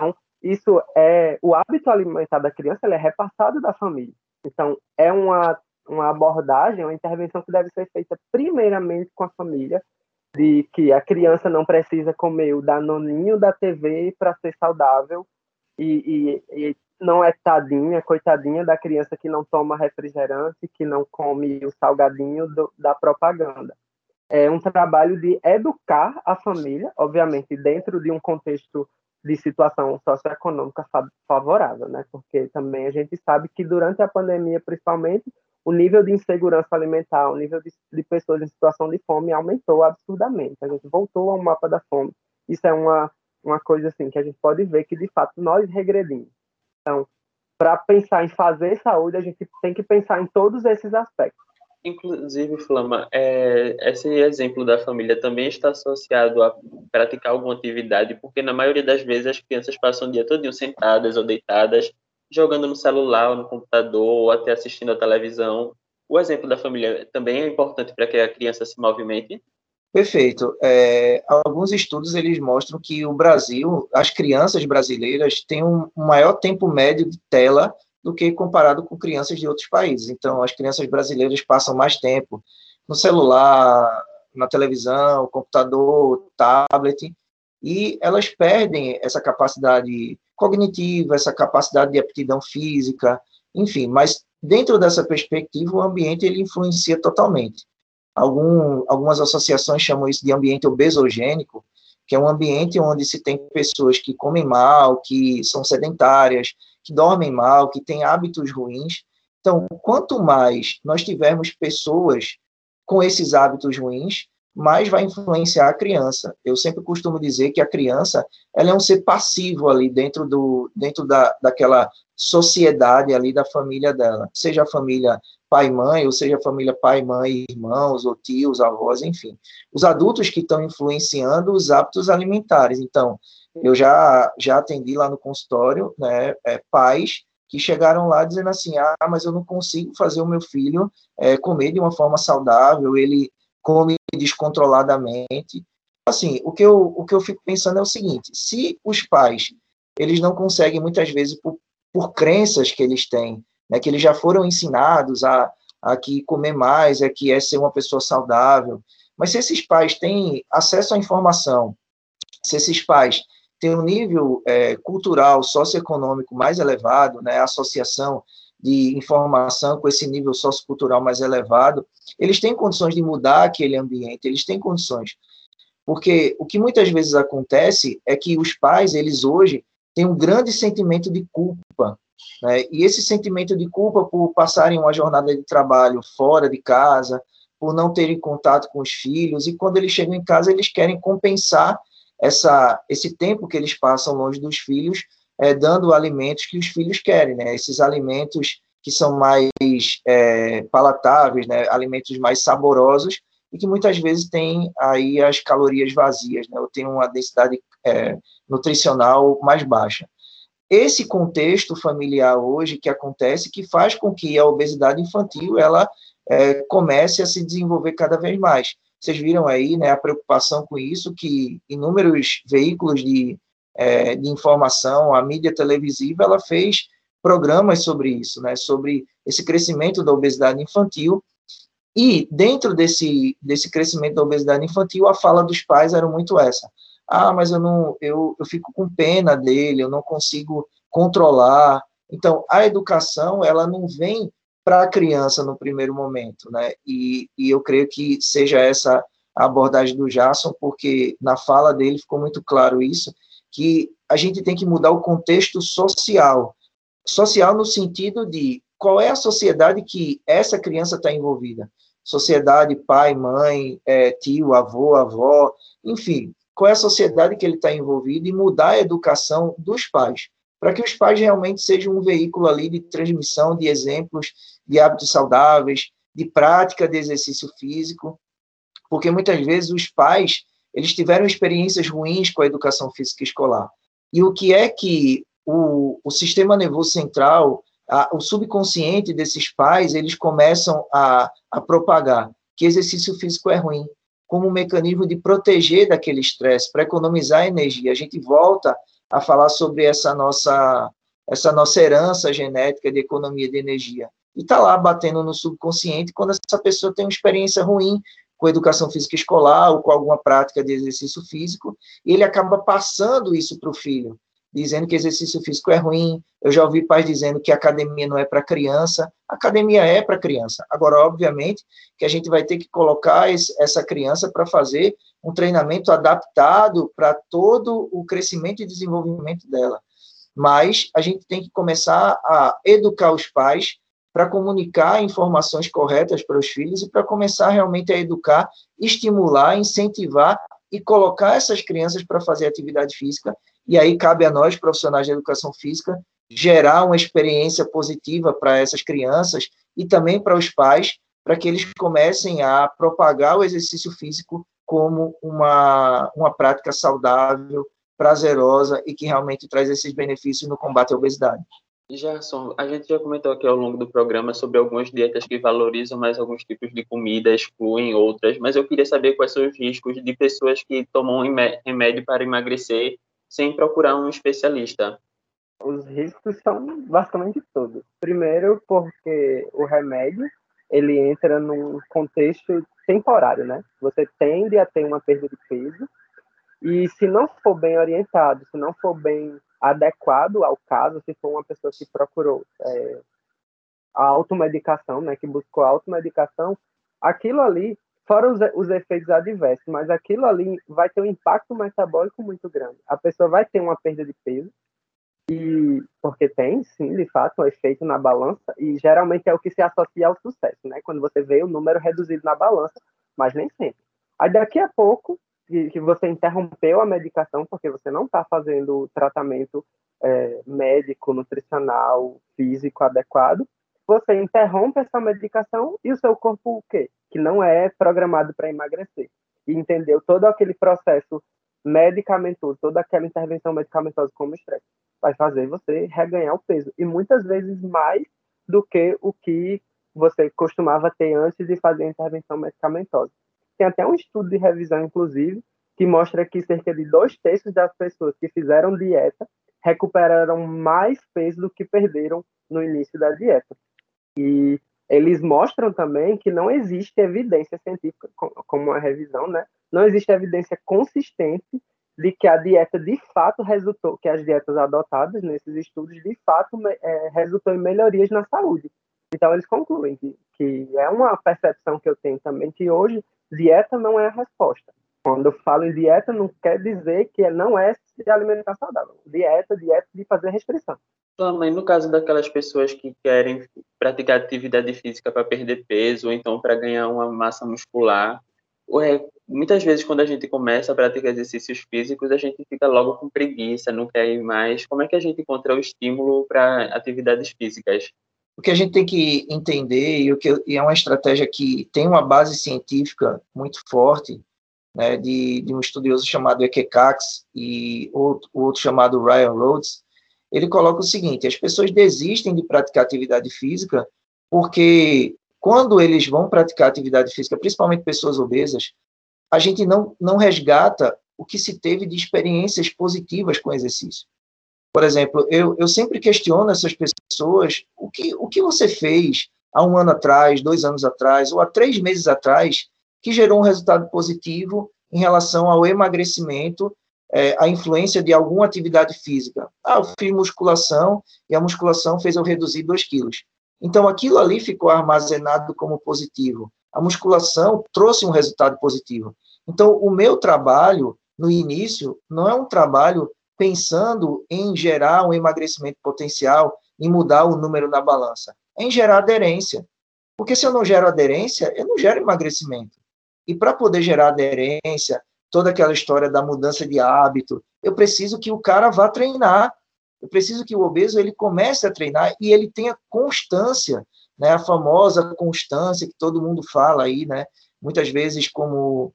o hábito alimentar da criança, ele é repassado da família. Então, é uma abordagem, uma intervenção que deve ser feita primeiramente com a família, de que a criança não precisa comer o danoninho da TV para ser saudável, e não é tadinha, coitadinha da criança que não toma refrigerante, que não come o salgadinho da propaganda. É um trabalho de educar a família, obviamente dentro de um contexto de situação socioeconômica favorável, né? Porque também a gente sabe que durante a pandemia, principalmente, o nível de insegurança alimentar, o nível de pessoas em situação de fome aumentou absurdamente. A gente voltou ao mapa da fome. Isso é uma coisa assim que a gente pode ver que, de fato, nós regredimos. Então, para pensar em fazer saúde, a gente tem que pensar em todos esses aspectos. Inclusive, Flama, esse exemplo da família também está associado a praticar alguma atividade, porque na maioria das vezes as crianças passam o dia todo sentadas ou deitadas, jogando no celular ou no computador, ou até assistindo a televisão. O exemplo da família também é importante para que a criança se movimente? Perfeito. Alguns estudos eles mostram que o Brasil, as crianças brasileiras têm um maior tempo médio de tela do que comparado com crianças de outros países. Então, as crianças brasileiras passam mais tempo no celular, na televisão, computador, tablet, e elas perdem essa capacidade cognitiva, essa capacidade de aptidão física, enfim, mas dentro dessa perspectiva, o ambiente ele influencia totalmente. Algumas associações chamam isso de ambiente obesogênico, que é um ambiente onde se tem pessoas que comem mal, que são sedentárias, que dormem mal, que têm hábitos ruins. Então, quanto mais nós tivermos pessoas com esses hábitos ruins, mais vai influenciar a criança. Eu sempre costumo dizer que a criança ela é um ser passivo ali dentro daquela sociedade ali da família dela, seja a família pai e mãe, ou seja a família pai, mãe, irmãos, ou tios, avós, enfim. Os adultos que estão influenciando os hábitos alimentares. Então, eu já atendi lá no consultório, né, pais que chegaram lá dizendo assim, mas eu não consigo fazer o meu filho comer de uma forma saudável, ele come descontroladamente. Assim, o que eu fico pensando é o seguinte, se os pais, eles não conseguem, muitas vezes, por crenças que eles têm, né, que eles já foram ensinados a que comer mais que é ser uma pessoa saudável, mas se esses pais têm acesso à informação, se esses pais têm um nível cultural, socioeconômico mais elevado, né, a associação de informação com esse nível sociocultural mais elevado, eles têm condições de mudar aquele ambiente, eles têm condições. Porque o que muitas vezes acontece é que os pais, eles hoje têm um grande sentimento de culpa, né? E esse sentimento de culpa por passarem uma jornada de trabalho fora de casa, por não terem contato com os filhos, e quando eles chegam em casa, eles querem compensar esse tempo que eles passam longe dos filhos, dando alimentos que os filhos querem, né? Esses alimentos que são mais palatáveis, né? Alimentos mais saborosos, e que muitas vezes têm aí as calorias vazias, né? Ou tem uma densidade nutricional mais baixa. Esse contexto familiar hoje que acontece, que faz com que a obesidade infantil ela comece a se desenvolver cada vez mais. Vocês viram aí, né, a preocupação com isso, que inúmeros veículos de informação, a mídia televisiva, ela fez programas sobre isso, né, sobre esse crescimento da obesidade infantil, e dentro desse crescimento da obesidade infantil, a fala dos pais era muito essa, mas eu fico com pena dele, eu não consigo controlar, Então, a educação, ela não vem para a criança no primeiro momento, né? E eu creio que seja essa a abordagem do Jason, porque na fala dele ficou muito claro isso, que a gente tem que mudar o contexto social. Social no sentido de qual é a sociedade que essa criança está envolvida. Sociedade, pai, mãe, tio, avô, avó, enfim, qual é a sociedade que ele está envolvido e mudar a educação dos pais, para que os pais realmente sejam um veículo ali de transmissão de exemplos, de hábitos saudáveis, de prática de exercício físico, porque muitas vezes os pais, eles tiveram experiências ruins com a educação física escolar. E o que é que o sistema nervoso central, o subconsciente desses pais, eles começam a propagar que exercício físico é ruim, como um mecanismo de proteger daquele estresse, para economizar energia. A gente volta a falar sobre essa nossa herança genética de economia de energia. E está lá batendo no subconsciente quando essa pessoa tem uma experiência ruim com educação física escolar ou com alguma prática de exercício físico, e ele acaba passando isso para o filho, dizendo que exercício físico é ruim. Eu já ouvi pais dizendo que a academia não é para criança. A academia é para criança. Agora, obviamente, que a gente vai ter que colocar essa criança para fazer um treinamento adaptado para todo o crescimento e desenvolvimento dela. Mas a gente tem que começar a educar os pais para comunicar informações corretas para os filhos e para começar realmente a educar, estimular, incentivar e colocar essas crianças para fazer atividade física. E aí cabe a nós, profissionais de educação física, gerar uma experiência positiva para essas crianças e também para os pais, para que eles comecem a propagar o exercício físico como uma prática saudável, prazerosa e que realmente traz esses benefícios no combate à obesidade. Gerson, a gente já comentou aqui ao longo do programa sobre algumas dietas que valorizam mais alguns tipos de comida, excluem outras, mas eu queria saber quais são os riscos de pessoas que tomam remédio para emagrecer sem procurar um especialista. Os riscos são basicamente todos. Primeiro, porque o remédio ele entra num contexto temporário, né? Você tende a ter uma perda de peso e se não for bem orientado, se não for bem adequado ao caso, se for uma pessoa que procurou a automedicação, né, que buscou a automedicação, aquilo ali, fora os efeitos adversos, mas aquilo ali vai ter um impacto metabólico muito grande. A pessoa vai ter uma perda de peso, e porque tem, sim, de fato, um efeito na balança, e geralmente é o que se associa ao sucesso, né, quando você vê o número reduzido na balança, mas nem sempre. Aí daqui a pouco, que você interrompeu a medicação porque você não está fazendo o tratamento médico, nutricional, físico adequado, você interrompe essa medicação e o seu corpo, o quê? Que não é programado para emagrecer. E entendeu todo aquele processo medicamentoso, toda aquela intervenção medicamentosa como estresse, vai fazer você reganhar o peso. E muitas vezes mais do que o que você costumava ter antes de fazer a intervenção medicamentosa. Tem até um estudo de revisão, inclusive, que mostra que cerca de 2/3 das pessoas que fizeram dieta recuperaram mais peso do que perderam no início da dieta. E eles mostram também que não existe evidência científica, como a revisão, né? Não existe evidência consistente de que a dieta de fato resultou, que as dietas adotadas nesses estudos de fato resultou em melhorias na saúde. Então eles concluem que é uma percepção que eu tenho também, que hoje dieta não é a resposta. Quando eu falo em dieta, não quer dizer que não é se alimentar saudável. Dieta de fazer restrição. Também no caso daquelas pessoas que querem praticar atividade física para perder peso ou então para ganhar uma massa muscular, muitas vezes quando a gente começa a praticar exercícios físicos, a gente fica logo com preguiça, não quer ir mais. Como é que a gente encontra o estímulo para atividades físicas? O que a gente tem que entender, e é uma estratégia que tem uma base científica muito forte, né, de um estudioso chamado Eke Cox e outro chamado Ryan Rhodes, ele coloca o seguinte: as pessoas desistem de praticar atividade física porque quando eles vão praticar atividade física, principalmente pessoas obesas, a gente não resgata o que se teve de experiências positivas com o exercício. Por exemplo, eu sempre questiono essas pessoas, o que você fez há 1 ano atrás, 2 anos atrás, ou há 3 meses atrás, que gerou um resultado positivo em relação ao emagrecimento a influência de alguma atividade física. Eu fiz musculação e a musculação fez eu reduzir 2 quilos. Então, aquilo ali ficou armazenado como positivo. A musculação trouxe um resultado positivo. Então, o meu trabalho, no início, não é um trabalho pensando em gerar um emagrecimento potencial, em mudar o número na balança. É em gerar aderência. Porque se eu não gero aderência, eu não gero emagrecimento. E para poder gerar aderência, toda aquela história da mudança de hábito, eu preciso que o cara vá treinar. Eu preciso que o obeso ele comece a treinar e ele tenha constância, né? A famosa constância que todo mundo fala aí, né? Muitas vezes como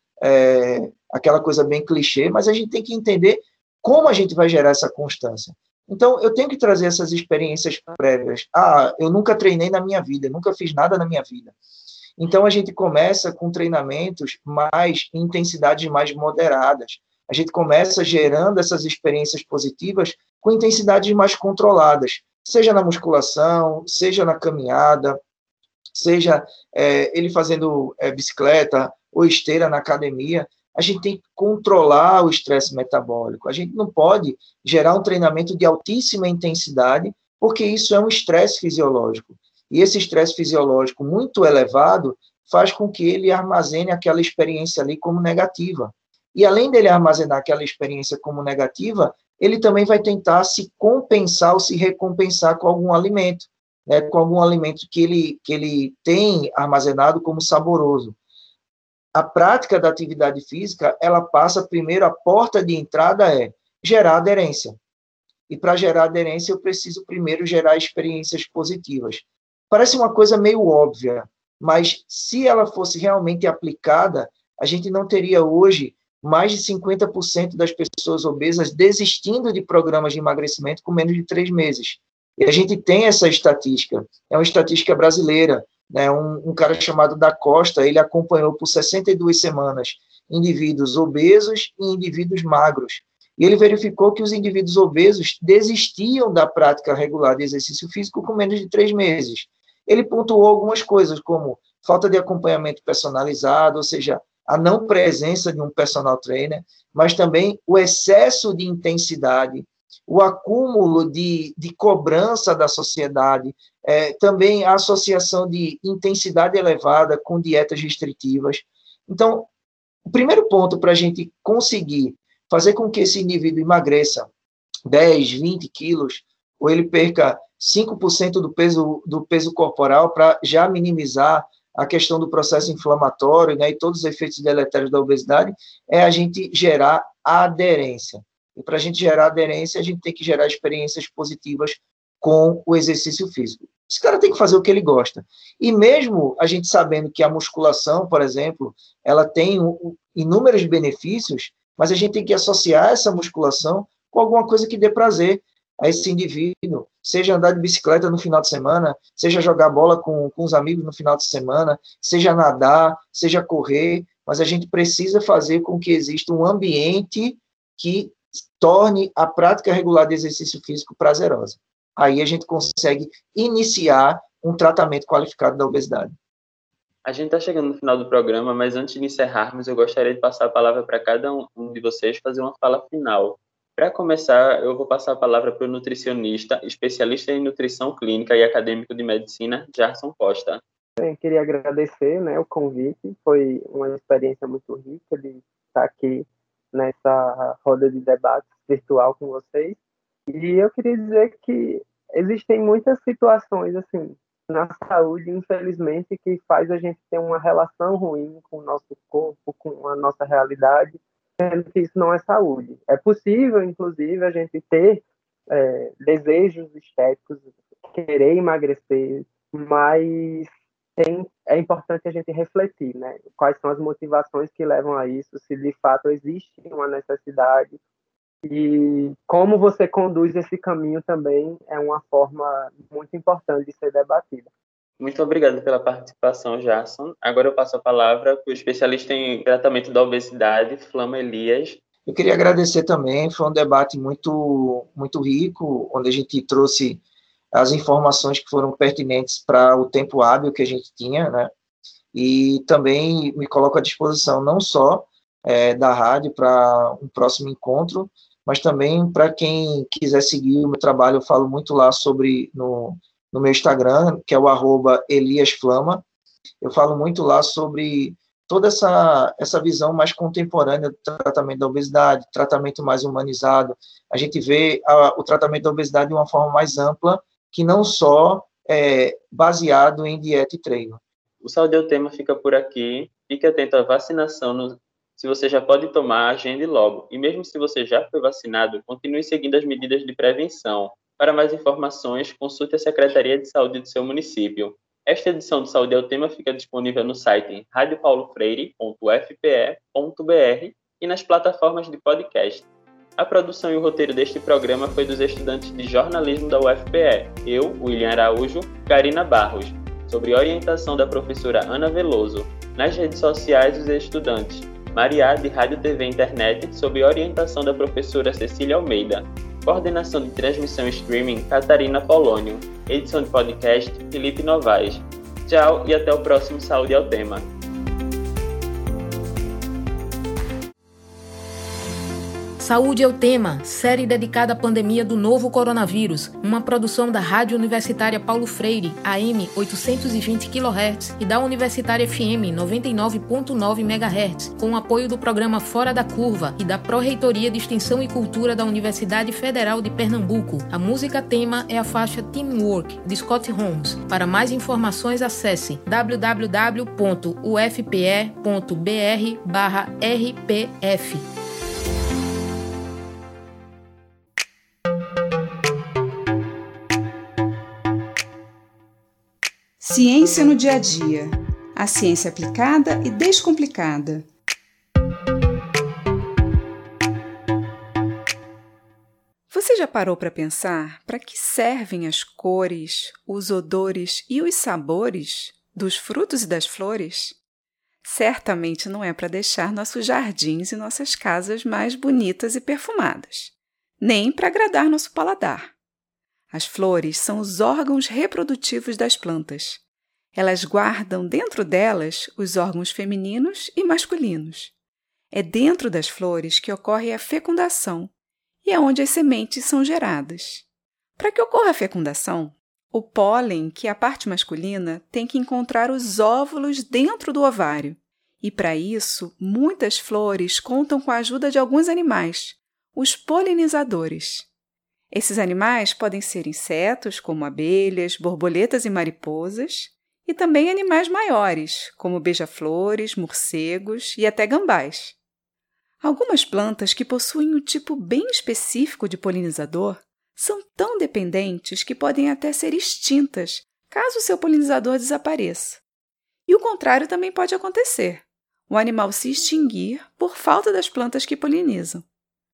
aquela coisa bem clichê, mas a gente tem que entender como a gente vai gerar essa constância. Então, eu tenho que trazer essas experiências prévias. Eu nunca treinei na minha vida, eu nunca fiz nada na minha vida. Então, a gente começa com treinamentos em intensidades mais moderadas. A gente começa gerando essas experiências positivas com intensidades mais controladas, seja na musculação, seja na caminhada, seja ele fazendo bicicleta ou esteira na academia. A gente tem que controlar o estresse metabólico. A gente não pode gerar um treinamento de altíssima intensidade, porque isso é um estresse fisiológico. E esse estresse fisiológico muito elevado faz com que ele armazene aquela experiência ali como negativa. E além dele armazenar aquela experiência como negativa, ele também vai tentar se compensar ou se recompensar com algum alimento, né, com algum alimento que ele tem armazenado como saboroso. A prática da atividade física, ela passa primeiro, a porta de entrada é gerar aderência. E para gerar aderência, eu preciso primeiro gerar experiências positivas. Parece uma coisa meio óbvia, mas se ela fosse realmente aplicada, a gente não teria hoje mais de 50% das pessoas obesas desistindo de programas de emagrecimento com menos de 3 meses. E a gente tem essa estatística, é uma estatística brasileira, né? Um cara chamado Da Costa, ele acompanhou por 62 semanas indivíduos obesos e indivíduos magros. E ele verificou que os indivíduos obesos desistiam da prática regular de exercício físico com menos de 3 meses. Ele pontuou algumas coisas, como falta de acompanhamento personalizado, ou seja, a não presença de um personal trainer, mas também o excesso de intensidade, o acúmulo de cobrança da sociedade, também a associação de intensidade elevada com dietas restritivas. Então, o primeiro ponto para a gente conseguir fazer com que esse indivíduo emagreça 10, 20 quilos, ou ele perca 5% do peso corporal para já minimizar a questão do processo inflamatório, né, e todos os efeitos deletérios da obesidade, é a gente gerar aderência. E para a gente gerar aderência, a gente tem que gerar experiências positivas com o exercício físico. Esse cara tem que fazer o que ele gosta. E mesmo a gente sabendo que a musculação, por exemplo, ela tem inúmeros benefícios, mas a gente tem que associar essa musculação com alguma coisa que dê prazer a esse indivíduo, seja andar de bicicleta no final de semana, seja jogar bola com os amigos no final de semana, seja nadar, seja correr, mas a gente precisa fazer com que exista um ambiente que torne a prática regular de exercício físico prazerosa. Aí a gente consegue iniciar um tratamento qualificado da obesidade. A gente está chegando no final do programa, mas antes de encerrarmos, eu gostaria de passar a palavra para cada um de vocês fazer uma fala final. Para começar, eu vou passar a palavra para o nutricionista, especialista em nutrição clínica e acadêmico de medicina, Jarson Costa. Eu queria agradecer, né, o convite, foi uma experiência muito rica de estar aqui nessa roda de debate virtual com vocês. E eu queria dizer que existem muitas situações assim na saúde, infelizmente, que faz a gente ter uma relação ruim com o nosso corpo, com a nossa realidade, sendo que isso não é saúde. É possível, inclusive, a gente ter desejos estéticos, querer emagrecer, mas é importante a gente refletir, né? Quais são as motivações que levam a isso, se de fato existe uma necessidade, e como você conduz esse caminho também é uma forma muito importante de ser debatida. Muito obrigado pela participação, Jarson. Agora eu passo a palavra para o especialista em tratamento da obesidade, Flama Elias. Eu queria agradecer também, foi um debate muito, muito rico, onde a gente trouxe as informações que foram pertinentes para o tempo hábil que a gente tinha, né? E também me coloco à disposição não só da rádio para um próximo encontro, mas também para quem quiser seguir o meu trabalho, eu falo muito lá sobre no meu Instagram, que é o @EliasFlama. Eu falo muito lá sobre toda essa visão mais contemporânea do tratamento da obesidade, tratamento mais humanizado. A gente vê o tratamento da obesidade de uma forma mais ampla, que não só é baseado em dieta e treino. O Saúde é o Tema fica por aqui. Fique atento à vacinação. Se você já pode tomar, agende logo. E mesmo se você já foi vacinado, continue seguindo as medidas de prevenção. Para mais informações, consulte a Secretaria de Saúde do seu município. Esta edição do Saúde é o Tema fica disponível no site radiopaulofreire.ufpe.br e nas plataformas de podcast. A produção e o roteiro deste programa foi dos estudantes de jornalismo da UFPE, eu, William Araújo, Karina Barros, sobre orientação da professora Ana Veloso. Nas redes sociais, os estudantes Maria, de Rádio, TV e Internet, sob orientação da professora Cecília Almeida. Coordenação de transmissão e streaming, Catarina Polônio. Edição de podcast, Felipe Novaes. Tchau e até o próximo Saúde ao Tema. Saúde é o Tema, série dedicada à pandemia do novo coronavírus, uma produção da Rádio Universitária Paulo Freire, AM 820 kHz e da Universitária FM 99.9 MHz, com o apoio do programa Fora da Curva e da Pró-Reitoria de Extensão e Cultura da Universidade Federal de Pernambuco. A música tema é a faixa Teamwork, de Scott Holmes. Para mais informações, acesse www.ufpe.br/rpf. Ciência no dia a dia. A ciência aplicada e descomplicada. Você já parou para pensar para que servem as cores, os odores e os sabores dos frutos e das flores? Certamente não é para deixar nossos jardins e nossas casas mais bonitas e perfumadas, nem para agradar nosso paladar. As flores são os órgãos reprodutivos das plantas. Elas guardam dentro delas os órgãos femininos e masculinos. É dentro das flores que ocorre a fecundação e é onde as sementes são geradas. Para que ocorra a fecundação, o pólen, que é a parte masculina, tem que encontrar os óvulos dentro do ovário. E para isso, muitas flores contam com a ajuda de alguns animais, os polinizadores. Esses animais podem ser insetos, como abelhas, borboletas e mariposas, e também animais maiores, como beija-flores, morcegos e até gambás. Algumas plantas que possuem um tipo bem específico de polinizador são tão dependentes que podem até ser extintas caso seu polinizador desapareça. E o contrário também pode acontecer, o animal se extinguir por falta das plantas que polinizam.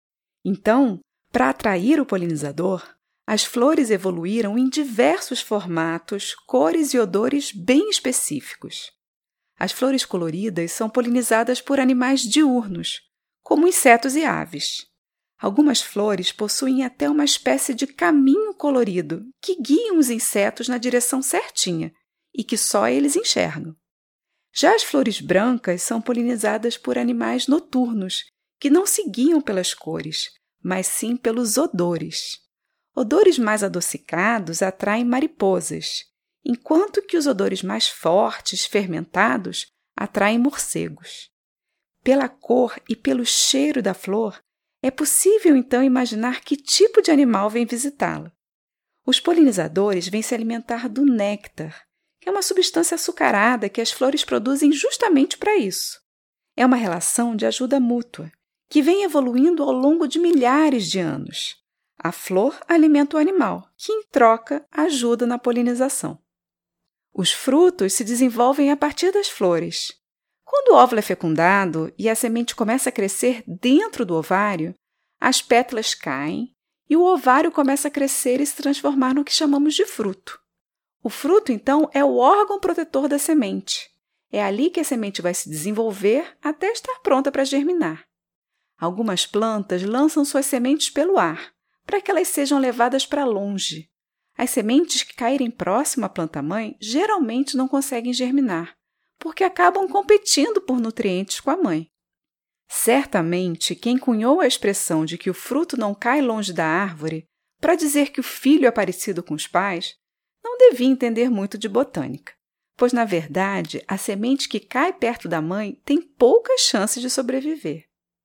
Então, para atrair o polinizador, as flores evoluíram em diversos formatos, cores e odores bem específicos. As flores coloridas são polinizadas por animais diurnos, como insetos e aves. Algumas flores possuem até uma espécie de caminho colorido que guiam os insetos na direção certinha e que só eles enxergam. Já as flores brancas são polinizadas por animais noturnos, que não se guiam pelas cores, mas sim pelos odores. Odores mais adocicados atraem mariposas, enquanto que os odores mais fortes, fermentados, atraem morcegos. Pela cor e pelo cheiro da flor, é possível então imaginar que tipo de animal vem visitá-la. Os polinizadores vêm se alimentar do néctar, que é uma substância açucarada que as flores produzem justamente para isso. É uma relação de ajuda mútua, que vem evoluindo ao longo de milhares de anos. A flor alimenta o animal, que, em troca, ajuda na polinização. Os frutos se desenvolvem a partir das flores. Quando o óvulo é fecundado e a semente começa a crescer dentro do ovário, as pétalas caem e o ovário começa a crescer e se transformar no que chamamos de fruto. O fruto, então, é o órgão protetor da semente. É ali que a semente vai se desenvolver até estar pronta para germinar. Algumas plantas lançam suas sementes pelo ar, para que elas sejam levadas para longe. As sementes que caírem próximo à planta-mãe geralmente não conseguem germinar, porque acabam competindo por nutrientes com a mãe. Certamente, quem cunhou a expressão de que o fruto não cai longe da árvore para dizer que o filho é parecido com os pais, não devia entender muito de botânica, pois, na verdade, a semente que cai perto da mãe tem poucas chances de sobreviver.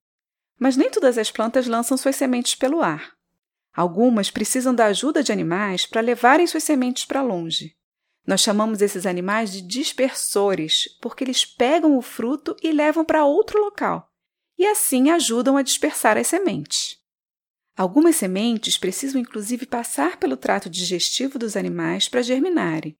Mas nem todas as plantas lançam suas sementes pelo ar. Algumas precisam da ajuda de animais para levarem suas sementes para longe. Nós chamamos esses animais de dispersores, porque eles pegam o fruto e levam para outro local, e assim ajudam a dispersar as sementes. Algumas sementes precisam inclusive passar pelo trato digestivo dos animais para germinarem.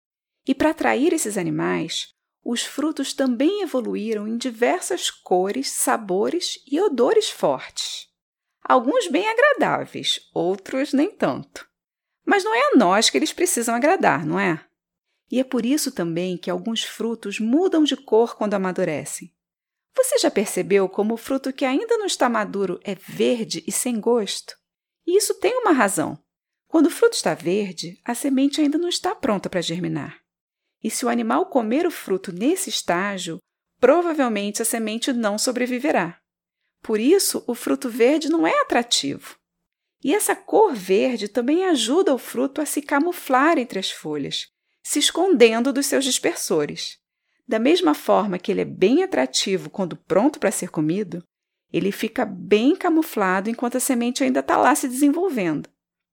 E para atrair esses animais, os frutos também evoluíram em diversas cores, sabores e odores fortes. Alguns bem agradáveis, outros nem tanto. Mas não é a nós que eles precisam agradar, não é? E é por isso também que alguns frutos mudam de cor quando amadurecem. Você já percebeu como o fruto que ainda não está maduro é verde e sem gosto? E isso tem uma razão. Quando o fruto está verde, a semente ainda não está pronta para germinar. E se o animal comer o fruto nesse estágio, provavelmente a semente não sobreviverá. Por isso, o fruto verde não é atrativo. E essa cor verde também ajuda o fruto a se camuflar entre as folhas, se escondendo dos seus dispersores. Da mesma forma que ele é bem atrativo quando pronto para ser comido, ele fica bem camuflado enquanto a semente ainda está lá se desenvolvendo.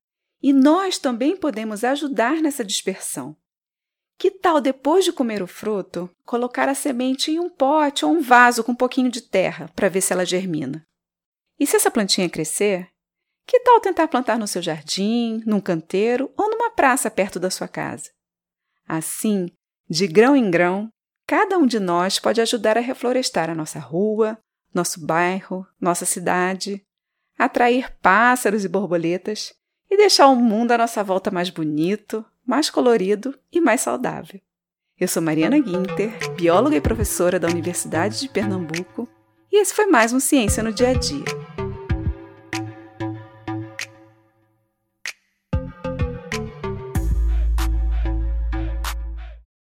E nós também podemos ajudar nessa dispersão. Que tal, depois de comer o fruto, colocar a semente em um pote ou um vaso com um pouquinho de terra para ver se ela germina? E se essa plantinha crescer, que tal tentar plantar no seu jardim, num canteiro ou numa praça perto da sua casa? Assim, de grão em grão, cada um de nós pode ajudar a reflorestar a nossa rua, nosso bairro, nossa cidade, atrair pássaros e borboletas e deixar o mundo à nossa volta mais bonito, mais colorido e mais saudável. Eu sou Mariana Guinter, bióloga e professora da Universidade de Pernambuco, e esse foi mais um Ciência no Dia a Dia.